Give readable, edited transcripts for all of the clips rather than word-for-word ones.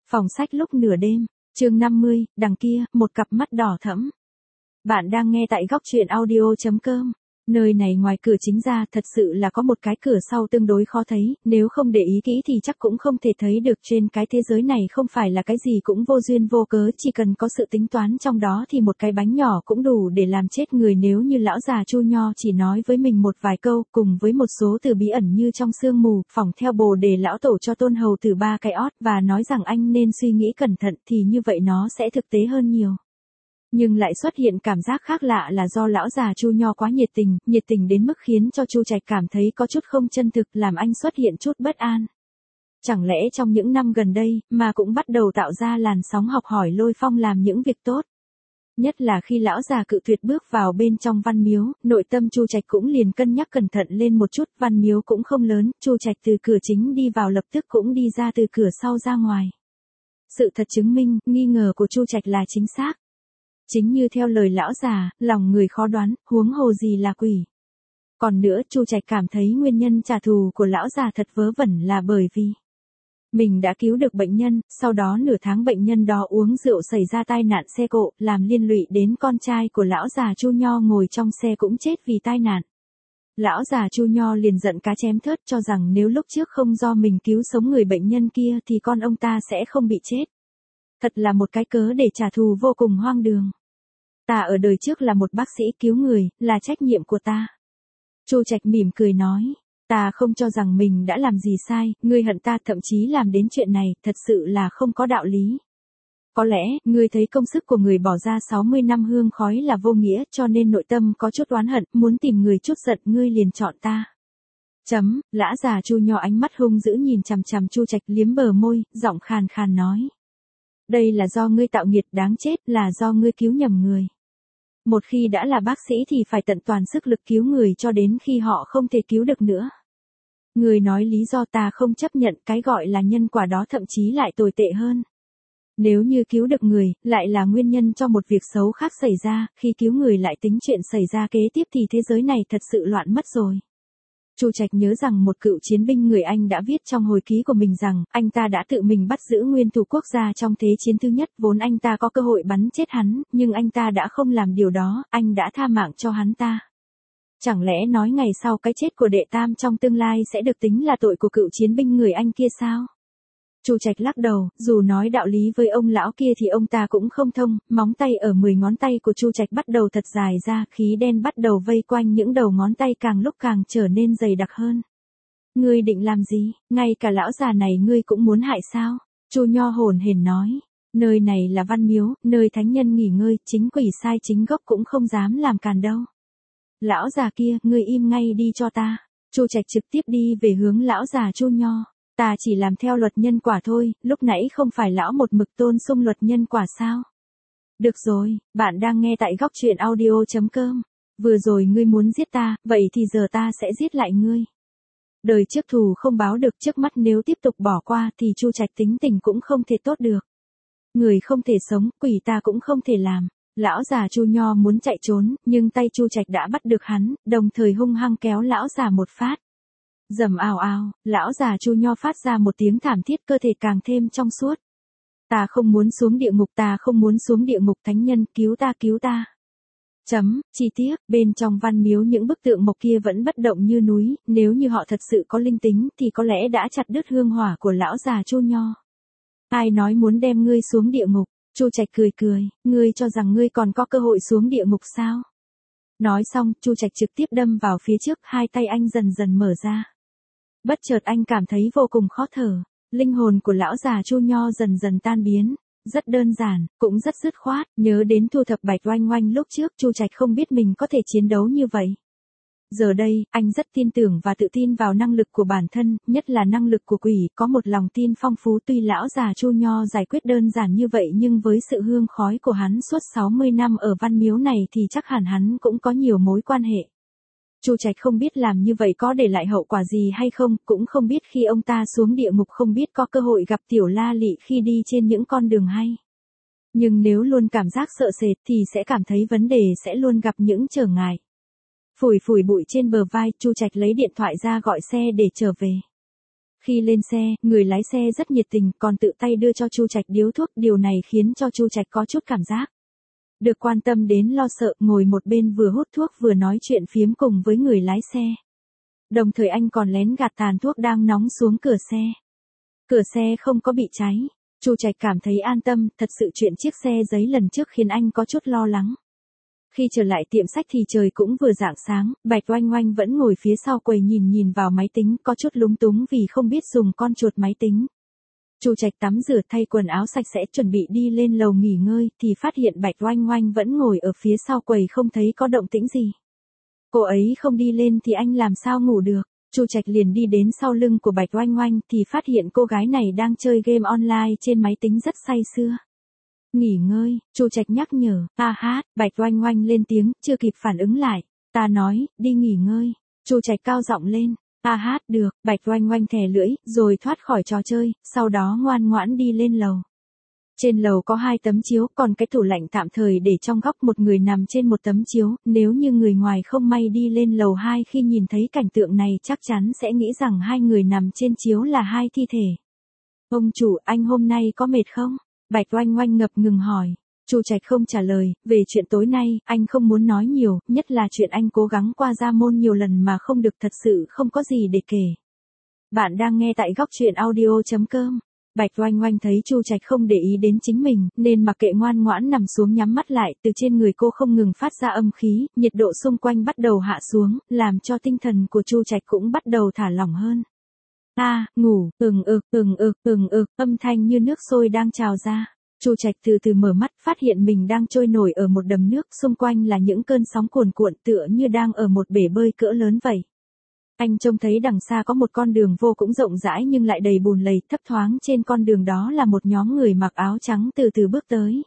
Phòng sách lúc nửa đêm, chương 50, đằng kia, một cặp mắt đỏ thẫm. Bạn đang nghe tại góc truyện audio.com. Nơi này ngoài cửa chính ra thật sự là có một cái cửa sau tương đối khó thấy, nếu không để ý kỹ thì chắc cũng không thể thấy được. Trên cái thế giới này không phải là cái gì cũng vô duyên vô cớ, chỉ cần có sự tính toán trong đó thì một cái bánh nhỏ cũng đủ để làm chết người. Nếu như lão già Chu Nho chỉ nói với mình một vài câu, cùng với một số từ bí ẩn như trong sương mù, phỏng theo Bồ Đề lão tổ cho Tôn Hầu Tử 3 cái ót và nói rằng anh nên suy nghĩ cẩn thận, thì như vậy nó sẽ thực tế hơn nhiều. Nhưng lại xuất hiện cảm giác khác lạ là do lão già Chu Nho quá nhiệt tình đến mức khiến cho Chu Trạch cảm thấy có chút không chân thực, làm anh xuất hiện chút bất an. Chẳng lẽ trong những năm gần đây, mà cũng bắt đầu tạo ra làn sóng học hỏi Lôi Phong làm những việc tốt. Nhất là khi lão già cự tuyệt bước vào bên trong văn miếu, nội tâm Chu Trạch cũng liền cân nhắc cẩn thận lên một chút. Văn miếu cũng không lớn, Chu Trạch từ cửa chính đi vào lập tức cũng đi ra từ cửa sau ra ngoài. Sự thật chứng minh, nghi ngờ của Chu Trạch là chính xác. Chính như theo lời lão già, lòng người khó đoán, huống hồ gì là quỷ. Còn nữa, Chu Trạch cảm thấy nguyên nhân trả thù của lão già thật vớ vẩn là bởi vì mình đã cứu được bệnh nhân, sau đó nửa tháng bệnh nhân đó uống rượu xảy ra tai nạn xe cộ, làm liên lụy đến con trai của lão già Chu Nho ngồi trong xe cũng chết vì tai nạn. Lão già Chu Nho liền giận cá chém thớt, cho rằng nếu lúc trước không do mình cứu sống người bệnh nhân kia thì con ông ta sẽ không bị chết. Thật là một cái cớ để trả thù vô cùng hoang đường. Ta ở đời trước là một bác sĩ cứu người, là trách nhiệm của ta. Chu Trạch mỉm cười nói, ta không cho rằng mình đã làm gì sai, ngươi hận ta, thậm chí làm đến chuyện này, thật sự là không có đạo lý. Có lẽ, ngươi thấy công sức của người bỏ ra 60 năm hương khói là vô nghĩa, cho nên nội tâm có chút oán hận, muốn tìm người chút giận, ngươi liền chọn ta. Lã già Chu Nho ánh mắt hung dữ nhìn chằm chằm Chu Trạch, liếm bờ môi, giọng khàn khàn nói. Đây là do ngươi tạo nghiệt, đáng chết, là do ngươi cứu nhầm người. Một khi đã là bác sĩ thì phải tận toàn sức lực cứu người cho đến khi họ không thể cứu được nữa. Người nói lý do ta không chấp nhận, cái gọi là nhân quả đó thậm chí lại tồi tệ hơn. Nếu như cứu được người, lại là nguyên nhân cho một việc xấu khác xảy ra, khi cứu người lại tính chuyện xảy ra kế tiếp thì thế giới này thật sự loạn mất rồi. Chu Trạch nhớ rằng một cựu chiến binh người Anh đã viết trong hồi ký của mình rằng, anh ta đã tự mình bắt giữ nguyên thủ quốc gia trong Thế chiến thứ nhất, vốn anh ta có cơ hội bắn chết hắn, nhưng anh ta đã không làm điều đó, anh đã tha mạng cho hắn ta. Chẳng lẽ nói ngày sau cái chết của đệ tam trong tương lai sẽ được tính là tội của cựu chiến binh người Anh kia sao? Chu Trạch lắc đầu, dù nói đạo lý với ông lão kia thì ông ta cũng không thông, móng tay ở 10 ngón tay của Chu Trạch bắt đầu thật dài ra, khí đen bắt đầu vây quanh những đầu ngón tay, càng lúc càng trở nên dày đặc hơn. Ngươi định làm gì, ngay cả lão già này ngươi cũng muốn hại sao? Chu Nho hồn hển nói, nơi này là văn miếu, nơi thánh nhân nghỉ ngơi, chính quỷ sai chính gốc cũng không dám làm càn đâu. Lão già kia, ngươi im ngay đi cho ta. Chu Trạch trực tiếp đi về hướng lão già Chu Nho. Ta chỉ làm theo luật nhân quả thôi, lúc nãy không phải lão một mực tôn sung luật nhân quả sao? Được rồi, bạn đang nghe tại góc truyện audio.com. Vừa rồi ngươi muốn giết ta, vậy thì giờ ta sẽ giết lại ngươi. Đời trước thù không báo được, trước mắt nếu tiếp tục bỏ qua thì Chu Trạch tính tình cũng không thể tốt được. Người không thể sống, quỷ ta cũng không thể làm. Lão già Chu Nho muốn chạy trốn, nhưng tay Chu Trạch đã bắt được hắn, đồng thời hung hăng kéo lão già một phát. Rầm ào ào, lão già Chu Nho phát ra một tiếng thảm thiết, cơ thể càng thêm trong suốt. Ta không muốn xuống địa ngục, ta không muốn xuống địa ngục, thánh nhân, cứu ta, cứu ta. Chi tiết, bên trong văn miếu những bức tượng mộc kia vẫn bất động như núi, nếu như họ thật sự có linh tính thì có lẽ đã chặt đứt hương hỏa của lão già Chu Nho. Ai nói muốn đem ngươi xuống địa ngục? Chu Trạch cười cười, ngươi cho rằng ngươi còn có cơ hội xuống địa ngục sao? Nói xong, Chu Trạch trực tiếp đâm vào phía trước, hai tay anh dần dần mở ra. Bất chợt anh cảm thấy vô cùng khó thở, linh hồn của lão già Chu Nho dần dần tan biến, rất đơn giản, cũng rất dứt khoát, nhớ đến thu thập Bạch Oanh Oanh lúc trước, Chu Trạch không biết mình có thể chiến đấu như vậy. Giờ đây, anh rất tin tưởng và tự tin vào năng lực của bản thân, nhất là năng lực của quỷ, có một lòng tin phong phú. Tuy lão già Chu Nho giải quyết đơn giản như vậy nhưng với sự hương khói của hắn suốt 60 năm ở văn miếu này thì chắc hẳn hắn cũng có nhiều mối quan hệ. Chu Trạch không biết làm như vậy có để lại hậu quả gì hay không, cũng không biết khi ông ta xuống địa ngục không biết có cơ hội gặp Tiểu La Lị khi đi trên những con đường hay. Nhưng nếu luôn cảm giác sợ sệt thì sẽ cảm thấy vấn đề sẽ luôn gặp những trở ngại. Phủi phủi bụi trên bờ vai, Chu Trạch lấy điện thoại ra gọi xe để trở về. Khi lên xe, người lái xe rất nhiệt tình, còn tự tay đưa cho Chu Trạch điếu thuốc, điều này khiến cho Chu Trạch có chút cảm giác được quan tâm đến lo sợ, ngồi một bên vừa hút thuốc vừa nói chuyện phiếm cùng với người lái xe. Đồng thời anh còn lén gạt tàn thuốc đang nóng xuống cửa xe. Cửa xe không có bị cháy. Chu Trạch cảm thấy an tâm, thật sự chuyện chiếc xe giấy lần trước khiến anh có chút lo lắng. Khi trở lại tiệm sách thì trời cũng vừa rạng sáng, Bạch Oanh Oanh vẫn ngồi phía sau quầy nhìn vào máy tính, có chút lúng túng vì không biết dùng con chuột máy tính. Chu Trạch tắm rửa thay quần áo sạch sẽ chuẩn bị đi lên lầu nghỉ ngơi thì phát hiện Bạch Oanh Oanh vẫn ngồi ở phía sau quầy không thấy có động tĩnh gì. Cô ấy không đi lên thì anh làm sao ngủ được. Chu Trạch liền đi đến sau lưng của Bạch Oanh Oanh thì phát hiện cô gái này đang chơi game online trên máy tính rất say sưa. Nghỉ ngơi, Chu Trạch nhắc nhở. Bạch Oanh Oanh lên tiếng, chưa kịp phản ứng lại. Ta nói, đi nghỉ ngơi. Chu Trạch cao giọng lên. Được, Bạch Oanh Oanh thè lưỡi, rồi thoát khỏi trò chơi, sau đó ngoan ngoãn đi lên lầu. Trên lầu có 2 tấm chiếu, còn cái tủ lạnh tạm thời để trong góc, một người nằm trên một tấm chiếu, nếu như người ngoài không may đi lên lầu 2 khi nhìn thấy cảnh tượng này chắc chắn sẽ nghĩ rằng 2 người nằm trên chiếu là 2 thi thể. Ông chủ, anh hôm nay có mệt không? Bạch Oanh Oanh ngập ngừng hỏi. Chu Trạch không trả lời, về chuyện tối nay, anh không muốn nói nhiều, nhất là chuyện anh cố gắng qua gia môn nhiều lần mà không được, thật sự không có gì để kể. Bạn đang nghe tại góc truyện audio.com. Bạch Oanh Oanh thấy Chu Trạch không để ý đến chính mình, nên mặc kệ ngoan ngoãn nằm xuống nhắm mắt lại, từ trên người cô không ngừng phát ra âm khí, nhiệt độ xung quanh bắt đầu hạ xuống, làm cho tinh thần của Chu Trạch cũng bắt đầu thả lỏng hơn. Ngủ, âm thanh như nước sôi đang trào ra. Chu Trạch từ từ mở mắt, phát hiện mình đang trôi nổi ở một đầm nước, xung quanh là những cơn sóng cuồn cuộn tựa như đang ở một bể bơi cỡ lớn vậy. Anh trông thấy đằng xa có một con đường vô cùng rộng rãi nhưng lại đầy bùn lầy, thấp thoáng trên con đường đó là một nhóm người mặc áo trắng từ từ bước tới.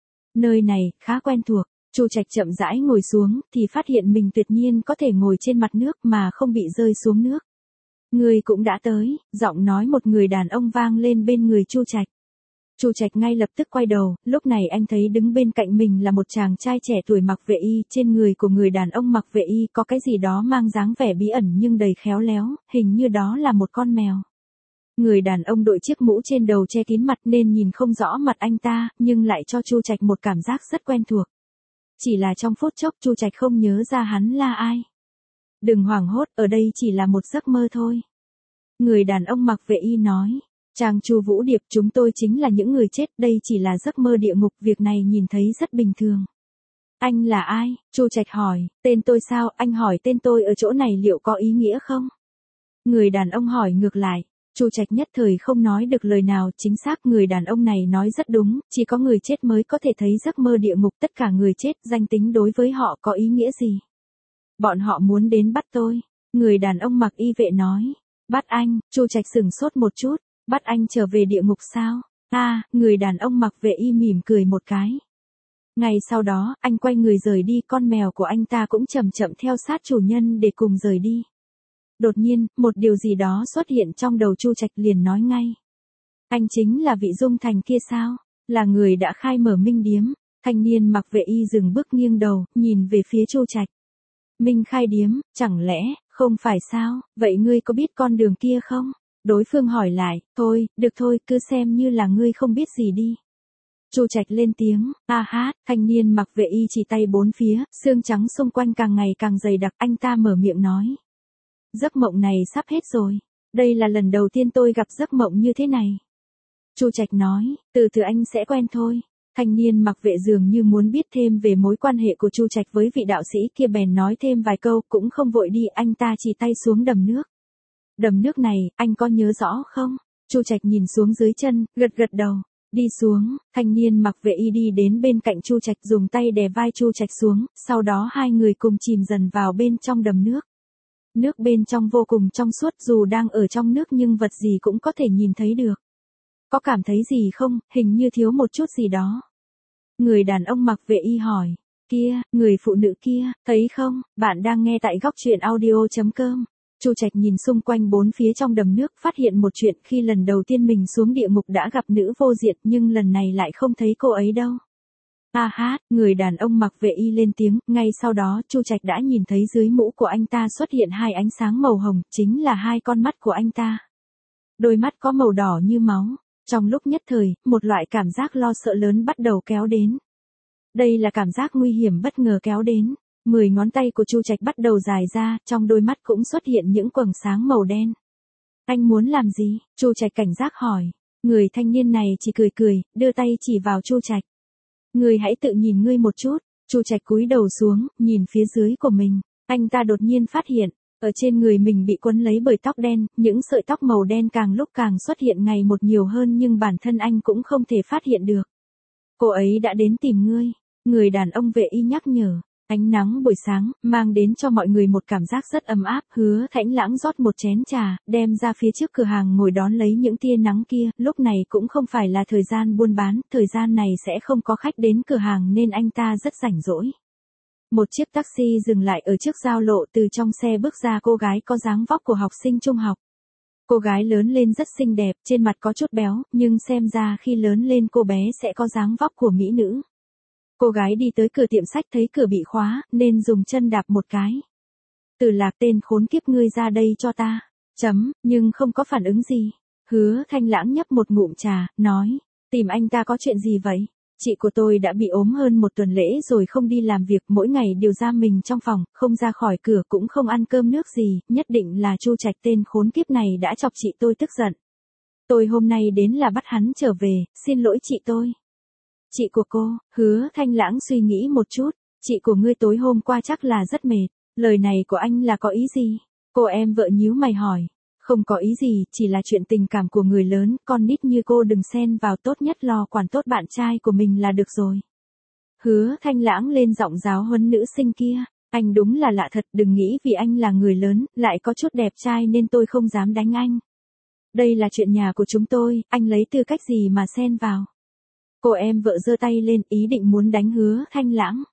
Nơi này, khá quen thuộc. Chu Trạch chậm rãi ngồi xuống, thì phát hiện mình tuyệt nhiên có thể ngồi trên mặt nước mà không bị rơi xuống nước. Người cũng đã tới, giọng nói một người đàn ông vang lên bên người Chu Trạch. Chu Trạch ngay lập tức quay đầu, lúc này anh thấy đứng bên cạnh mình là một chàng trai trẻ tuổi mặc vệ y, trên người của người đàn ông mặc vệ y có cái gì đó mang dáng vẻ bí ẩn nhưng đầy khéo léo, hình như đó là một con mèo. Người đàn ông đội chiếc mũ trên đầu che kín mặt nên nhìn không rõ mặt anh ta, nhưng lại cho Chu Trạch một cảm giác rất quen thuộc. Chỉ là trong phút chốc Chu Trạch không nhớ ra hắn là ai. Đừng hoảng hốt, ở đây chỉ là một giấc mơ thôi. Người đàn ông mặc vệ y nói. Chàng Chu Vũ Điệp, chúng tôi chính là những người chết, đây chỉ là giấc mơ địa ngục, việc này nhìn thấy rất bình thường. Anh là ai? Chu Trạch hỏi. Tên tôi sao? Anh hỏi tên tôi ở chỗ này liệu có ý nghĩa không? Người đàn ông hỏi ngược lại. Chu Trạch nhất thời không nói được lời nào, chính xác người đàn ông này nói rất đúng, chỉ có người chết mới có thể thấy giấc mơ địa ngục, tất cả người chết, danh tính đối với họ có ý nghĩa gì? Bọn họ muốn đến bắt tôi. Người đàn ông mặc y vệ nói. Bắt anh? Chu Trạch sửng sốt một chút. Bắt anh trở về địa ngục sao? Người đàn ông mặc vệ y mỉm cười một cái. Ngay sau đó, anh quay người rời đi, con mèo của anh ta cũng chậm chậm theo sát chủ nhân để cùng rời đi. Đột nhiên, một điều gì đó xuất hiện trong đầu Chu Trạch, liền nói ngay. Anh chính là vị Dung Thành kia sao? Là người đã khai mở Minh Điếm. Thanh niên mặc vệ y dừng bước nghiêng đầu, nhìn về phía Chu Trạch. Minh Khai Điếm, chẳng lẽ, không phải sao? Vậy ngươi có biết con đường kia không? Đối phương hỏi lại. Thôi, được thôi, cứ xem như là ngươi không biết gì đi. Chu Trạch lên tiếng. Thanh niên mặc vệ y chỉ tay bốn phía, xương trắng xung quanh càng ngày càng dày đặc, anh ta mở miệng nói. Giấc mộng này sắp hết rồi. Đây là lần đầu tiên tôi gặp giấc mộng như thế này. Chu Trạch nói. Từ từ anh sẽ quen thôi. Thanh niên mặc vệ dường như muốn biết thêm về mối quan hệ của Chu Trạch với vị đạo sĩ kia, bèn nói thêm vài câu, cũng không vội đi, anh ta chỉ tay xuống đầm nước. Đầm nước này, anh có nhớ rõ không? Chu Trạch nhìn xuống dưới chân, gật gật đầu. Đi xuống, thanh niên mặc vệ y đi đến bên cạnh Chu Trạch, dùng tay đè vai Chu Trạch xuống, sau đó hai người cùng chìm dần vào bên trong đầm nước. Nước bên trong vô cùng trong suốt, dù đang ở trong nước nhưng vật gì cũng có thể nhìn thấy được. Có cảm thấy gì không? Hình như thiếu một chút gì đó. Người đàn ông mặc vệ y hỏi. Kia, người phụ nữ kia, thấy không? Bạn đang nghe tại góc truyện audio.com. Chu Trạch nhìn xung quanh bốn phía trong đầm nước, phát hiện một chuyện, khi lần đầu tiên mình xuống địa ngục đã gặp nữ vô diệt, nhưng lần này lại không thấy cô ấy đâu. Người đàn ông mặc vệ y lên tiếng, ngay sau đó Chu Trạch đã nhìn thấy dưới mũ của anh ta xuất hiện hai ánh sáng màu hồng, chính là hai con mắt của anh ta. đôi mắt có màu đỏ như máu. Trong lúc nhất thời, một loại cảm giác lo sợ lớn bắt đầu kéo đến. Đây là cảm giác nguy hiểm bất ngờ kéo đến. 10 ngón tay của Chu Trạch bắt đầu dài ra, trong đôi mắt cũng xuất hiện những quầng sáng màu đen. Anh muốn làm gì? Chu Trạch cảnh giác hỏi. Người thanh niên này chỉ cười cười, đưa tay chỉ vào Chu Trạch. Người hãy tự nhìn ngươi một chút. Chu Trạch cúi đầu xuống, nhìn phía dưới của mình. Anh ta đột nhiên phát hiện, ở trên người mình bị quấn lấy bởi tóc đen, những sợi tóc màu đen càng lúc càng xuất hiện ngày một nhiều hơn nhưng bản thân anh cũng không thể phát hiện được. Cô ấy đã đến tìm ngươi. Người đàn ông vệ y nhắc nhở. Ánh nắng buổi sáng, mang đến cho mọi người một cảm giác rất ấm áp. Hứa Thãnh Lãng rót một chén trà, đem ra phía trước cửa hàng ngồi đón lấy những tia nắng kia. Lúc này cũng không phải là thời gian buôn bán, thời gian này sẽ không có khách đến cửa hàng nên anh ta rất rảnh rỗi. Một chiếc taxi dừng lại ở trước giao lộ, từ trong xe bước ra cô gái có dáng vóc của học sinh trung học. Cô gái lớn lên rất xinh đẹp, trên mặt có chút béo, nhưng xem ra khi lớn lên cô bé sẽ có dáng vóc của mỹ nữ. Cô gái đi tới cửa tiệm sách thấy cửa bị khóa, nên dùng chân đạp một cái. Từ Lạc, tên khốn kiếp, ngươi ra đây cho ta. Nhưng không có phản ứng gì. Hứa Thanh Lãng nhấp một ngụm trà, nói, tìm anh ta có chuyện gì vậy? Chị của tôi đã bị ốm hơn một tuần lễ rồi, không đi làm việc, mỗi ngày đều giam mình trong phòng, không ra khỏi cửa, cũng không ăn cơm nước gì, nhất định là Chu Trạch tên khốn kiếp này đã chọc chị tôi tức giận. Tôi hôm nay đến là bắt hắn trở về, xin lỗi chị tôi. Chị của cô? Hứa Thanh Lãng suy nghĩ một chút. Chị của ngươi tối hôm qua chắc là rất mệt. Lời này của anh là có ý gì? Cô em vợ nhíu mày hỏi. Không có ý gì, chỉ là chuyện tình cảm của người lớn, con nít như cô đừng xen vào, tốt nhất lo quản tốt bạn trai của mình là được rồi. Hứa Thanh Lãng lên giọng giáo huấn nữ sinh kia. Anh đúng là lạ thật, đừng nghĩ vì anh là người lớn, lại có chút đẹp trai nên tôi không dám đánh anh. Đây là chuyện nhà của chúng tôi, anh lấy tư cách gì mà xen vào? Cô em vợ giơ tay lên, ý định muốn đánh Hứa Thanh Lãng.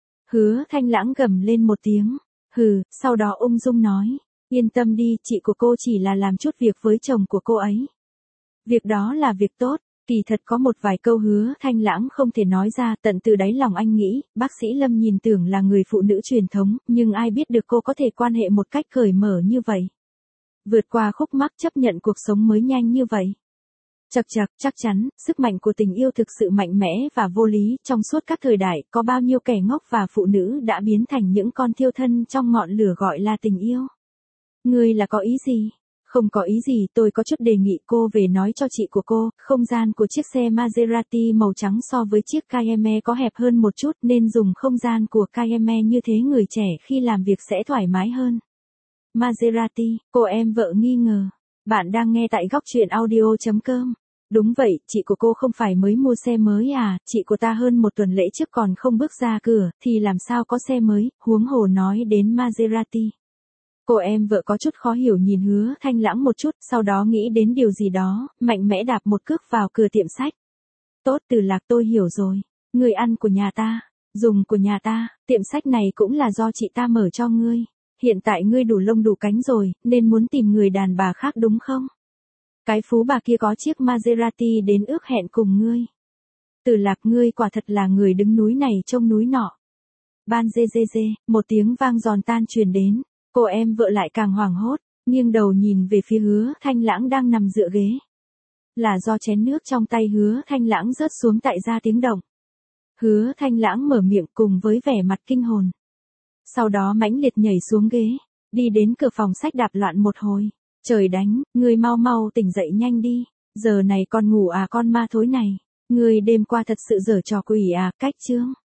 Hứa Thanh Lãng gầm lên một tiếng. Hừ, sau đó ung dung nói. Yên tâm đi, chị của cô chỉ là làm chút việc với chồng của cô ấy. Việc đó là việc tốt. Kỳ thật có một vài câu Hứa Thanh Lãng không thể nói ra, tận từ đáy lòng anh nghĩ, bác sĩ Lâm nhìn tưởng là người phụ nữ truyền thống, nhưng ai biết được cô có thể quan hệ một cách cởi mở như vậy. Vượt qua khúc mắc, chấp nhận cuộc sống mới nhanh như vậy. Chắc chắn, sức mạnh của tình yêu thực sự mạnh mẽ và vô lý, trong suốt các thời đại, có bao nhiêu kẻ ngốc và phụ nữ đã biến thành những con thiêu thân trong ngọn lửa gọi là tình yêu. Ngươi là có ý gì? Không có ý gì, tôi có chút đề nghị cô về nói cho chị của cô, không gian của chiếc xe Maserati màu trắng so với chiếc Cayenne có hẹp hơn một chút, nên dùng không gian của Cayenne, như thế người trẻ khi làm việc sẽ thoải mái hơn. Maserati, cô em vợ nghi ngờ. Bạn đang nghe tại góc truyện audio.com. Đúng vậy, chị của cô không phải mới mua xe mới à, chị của ta hơn một tuần lễ trước còn không bước ra cửa, thì làm sao có xe mới, huống hồ nói đến Maserati. Cô em vợ có chút khó hiểu nhìn Hứa Thanh Lãng một chút, sau đó nghĩ đến điều gì đó, mạnh mẽ đạp một cước vào cửa tiệm sách. Tốt, Từ Lạc, tôi hiểu rồi. Người ăn của nhà ta, dùng của nhà ta, tiệm sách này cũng là do chị ta mở cho ngươi. Hiện tại ngươi đủ lông đủ cánh rồi, nên muốn tìm người đàn bà khác đúng không? Cái phú bà kia có chiếc Maserati đến ước hẹn cùng ngươi. Từ Lạc, ngươi quả thật là người đứng núi này trông núi nọ. Ban dê dê dê, một tiếng vang giòn tan truyền đến, cô em vợ lại càng hoảng hốt, nghiêng đầu nhìn về phía Hứa Thanh Lãng đang nằm dựa ghế. Là do chén nước trong tay Hứa Thanh Lãng rớt xuống tại ra tiếng động. Hứa Thanh Lãng mở miệng cùng với vẻ mặt kinh hồn. Sau đó mãnh liệt nhảy xuống ghế, đi đến cửa phòng sách đạp loạn một hồi. Trời đánh, ngươi mau mau tỉnh dậy nhanh đi, giờ này con ngủ à con ma thối này, ngươi đêm qua thật sự giở trò quỷ à, cách chương.